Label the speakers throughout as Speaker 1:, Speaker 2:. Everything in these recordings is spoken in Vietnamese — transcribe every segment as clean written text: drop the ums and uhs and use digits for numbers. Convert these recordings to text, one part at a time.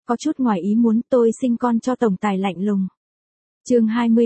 Speaker 1: có chút ngoài ý muốn, tôi sinh con cho tổng tài lạnh lùng. Chương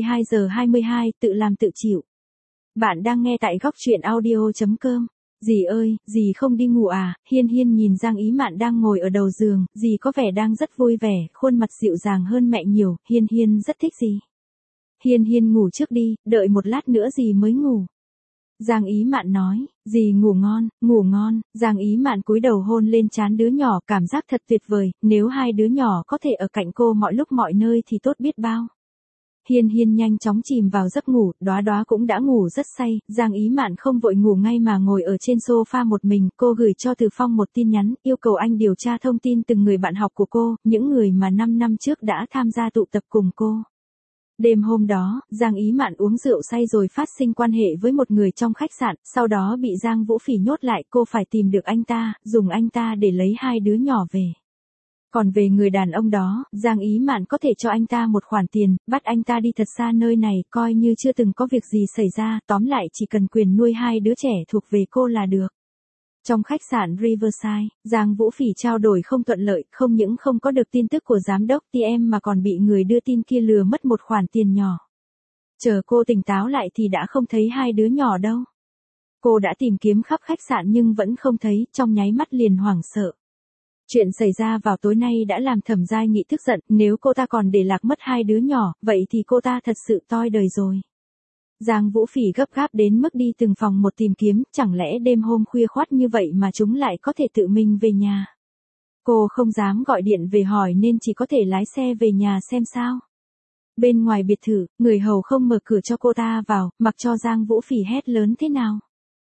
Speaker 1: 22:22, tự làm tự chịu. Bạn đang nghe tại góc truyện audio.com. Dì ơi, dì không đi ngủ à? Hiên Hiên nhìn Giang Ý Mạn đang ngồi ở đầu giường, dì có vẻ đang rất vui vẻ, khuôn mặt dịu dàng hơn mẹ nhiều, Hiên Hiên rất thích dì. Hiên Hiên ngủ trước đi, đợi một lát nữa dì mới ngủ. Giang Ý Mạn nói, dì ngủ ngon, Giang Ý Mạn cúi đầu hôn lên trán đứa nhỏ, cảm giác thật tuyệt vời, nếu hai đứa nhỏ có thể ở cạnh cô mọi lúc mọi nơi thì tốt biết bao. Hiên Hiên nhanh chóng chìm vào giấc ngủ, Đóa Đóa cũng đã ngủ rất say, Giang Ý Mạn không vội ngủ ngay mà ngồi ở trên sofa một mình, cô gửi cho Từ Phong một tin nhắn, yêu cầu anh điều tra thông tin từng người bạn học của cô, những người mà 5 năm trước đã tham gia tụ tập cùng cô. Đêm hôm đó, Giang Ý Mạn uống rượu say rồi phát sinh quan hệ với một người trong khách sạn, sau đó bị Giang Vũ Phỉ nhốt lại, cô phải tìm được anh ta, dùng anh ta để lấy hai đứa nhỏ về. Còn về người đàn ông đó, Giang Ý Mạn có thể cho anh ta một khoản tiền, bắt anh ta đi thật xa nơi này, coi như chưa từng có việc gì xảy ra, tóm lại chỉ cần quyền nuôi hai đứa trẻ thuộc về cô là được. Trong khách sạn Riverside, Giang Vũ Phỉ trao đổi không thuận lợi, không những không có được tin tức của giám đốc TM mà còn bị người đưa tin kia lừa mất một khoản tiền nhỏ. Chờ cô tỉnh táo lại thì đã không thấy hai đứa nhỏ đâu. Cô đã tìm kiếm khắp khách sạn nhưng vẫn không thấy, trong nháy mắt liền hoảng sợ. Chuyện xảy ra vào tối nay đã làm Thẩm Giai Nghị tức giận, nếu cô ta còn để lạc mất hai đứa nhỏ, vậy thì cô ta thật sự toi đời rồi. Giang Vũ Phỉ gấp gáp đến mức đi từng phòng một tìm kiếm, chẳng lẽ đêm hôm khuya khoắt như vậy mà chúng lại có thể tự mình về nhà. Cô không dám gọi điện về hỏi nên chỉ có thể lái xe về nhà xem sao. Bên ngoài biệt thự, người hầu không mở cửa cho cô ta vào, mặc cho Giang Vũ Phỉ hét lớn thế nào.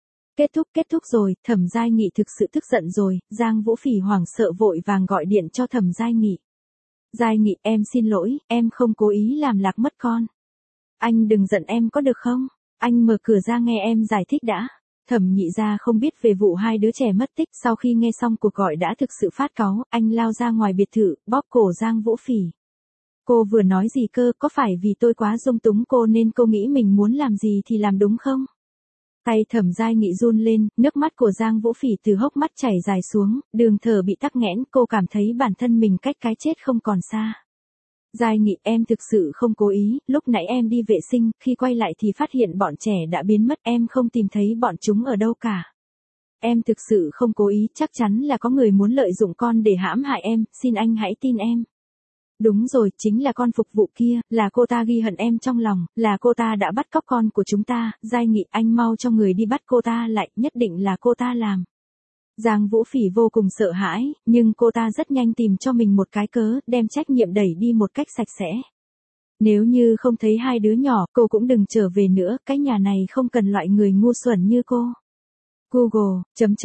Speaker 1: Kết thúc rồi, Thẩm Giai Nghị thực sự tức giận rồi, Giang Vũ Phỉ hoảng sợ vội vàng gọi điện cho Thẩm Giai Nghị. Giai Nghị, em xin lỗi, em không cố ý làm lạc mất con. Anh đừng giận em có được không? Anh mở cửa ra nghe em giải thích đã. Thẩm Nhị gia không biết về vụ hai đứa trẻ mất tích, sau khi nghe xong cuộc gọi đã thực sự phát cáu, anh lao ra ngoài biệt thự, bóp cổ Giang Vũ Phỉ. Cô vừa nói gì cơ, có phải vì tôi quá dung túng cô nên cô nghĩ mình muốn làm gì thì làm đúng không? Tay Thẩm Giai Nghị run lên, nước mắt của Giang Vũ Phỉ từ hốc mắt chảy dài xuống, đường thở bị tắc nghẽn, cô cảm thấy bản thân mình cách cái chết không còn xa. Giai Nghị, em thực sự không cố ý, lúc nãy em đi vệ sinh, khi quay lại thì phát hiện bọn trẻ đã biến mất, em không tìm thấy bọn chúng ở đâu cả. Em thực sự không cố ý, chắc chắn là có người muốn lợi dụng con để hãm hại em, xin anh hãy tin em. Đúng rồi, chính là con phục vụ kia, là cô ta ghi hận em trong lòng, là cô ta đã bắt cóc con của chúng ta, Giai Nghị, anh mau cho người đi bắt cô ta lại, nhất định là cô ta làm. Giang Vũ Phỉ vô cùng sợ hãi, nhưng cô ta rất nhanh tìm cho mình một cái cớ, đem trách nhiệm đẩy đi một cách sạch sẽ. Nếu như không thấy hai đứa nhỏ, cô cũng đừng trở về nữa, cái nhà này không cần loại người ngu xuẩn như cô. Google,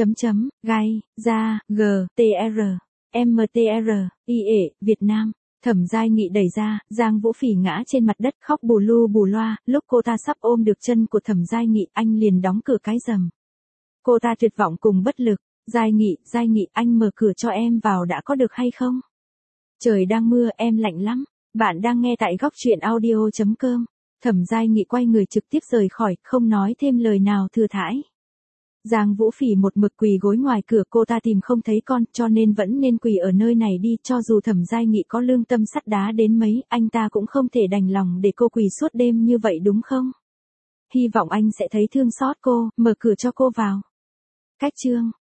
Speaker 1: gai, ra, g, tr, mtr, ie, Việt Nam. Thẩm Giai Nghị đẩy ra, Giang Vũ Phỉ ngã trên mặt đất khóc bù lu bù loa, lúc cô ta sắp ôm được chân của Thẩm Giai Nghị, anh liền đóng cửa cái rầm. Cô ta tuyệt vọng cùng bất lực, Giai Nghị, anh mở cửa cho em vào đã có được hay không? Trời đang mưa, em lạnh lắm. Bạn đang nghe tại góc truyện audio.com. Thẩm Giai Nghị quay người trực tiếp rời khỏi, không nói thêm lời nào thừa thãi. Giang Vũ Phỉ một mực quỳ gối ngoài cửa, cô ta tìm không thấy con, cho nên vẫn nên quỳ ở nơi này đi, cho dù Thẩm Giai Nghị có lương tâm sắt đá đến mấy, anh ta cũng không thể đành lòng để cô quỳ suốt đêm như vậy đúng không? Hy vọng anh sẽ thấy thương xót cô, mở cửa cho cô vào. Cách chương